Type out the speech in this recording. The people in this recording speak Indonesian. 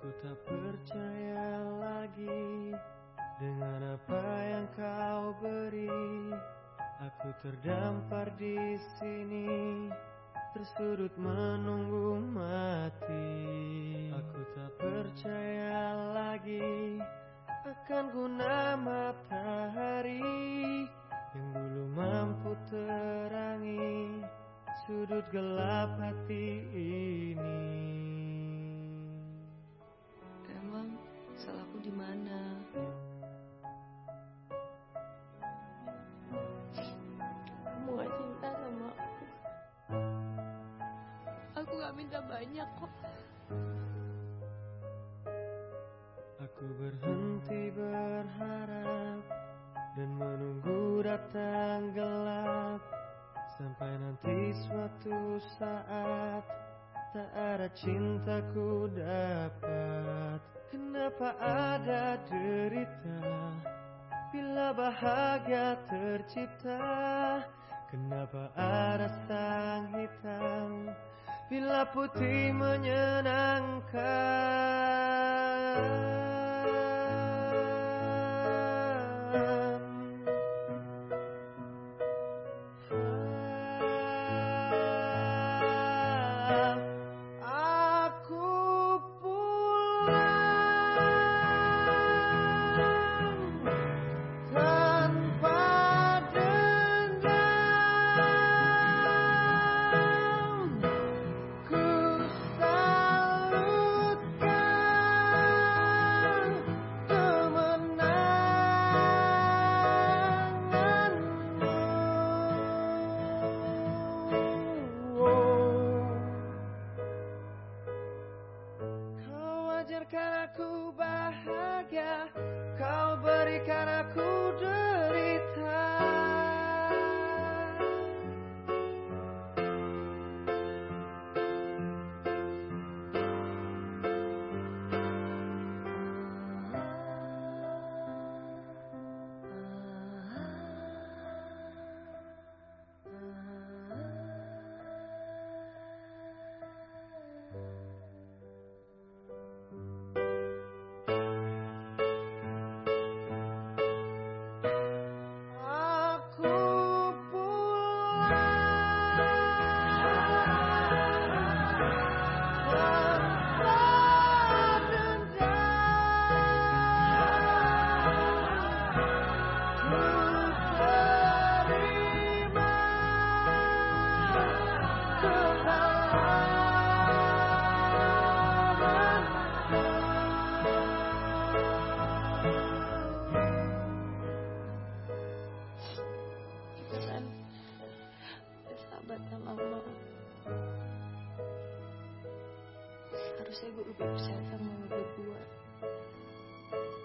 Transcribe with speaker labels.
Speaker 1: Aku tak percaya lagi dengan apa yang kau beri. Aku terdampar di sini, tersudut menunggu mati. Aku tak percaya lagi akan guna matahari yang dulu mampu terangi sudut gelap hati ini.
Speaker 2: Emang salahku di mana? Kamu gak cinta sama aku. Aku gak minta banyak kok.
Speaker 1: Aku berhenti berharap dan menunggu datang gelap, sampai nanti suatu saat tak ada cintaku dapat. Kenapa ada derita bila bahagia tercipta? Kenapa ada sang hitam bila putih menyenangkan? Aku pulang tanpa dendam, ku salutkan kemenanganmu. Kau ajarkan aku bahagia, kau berikan aku derita. Aku pulang tanpa dendam, ku terima
Speaker 2: Kita kan bersahabat sama lama. Harusnya gue lebih percaya sama lo berdua.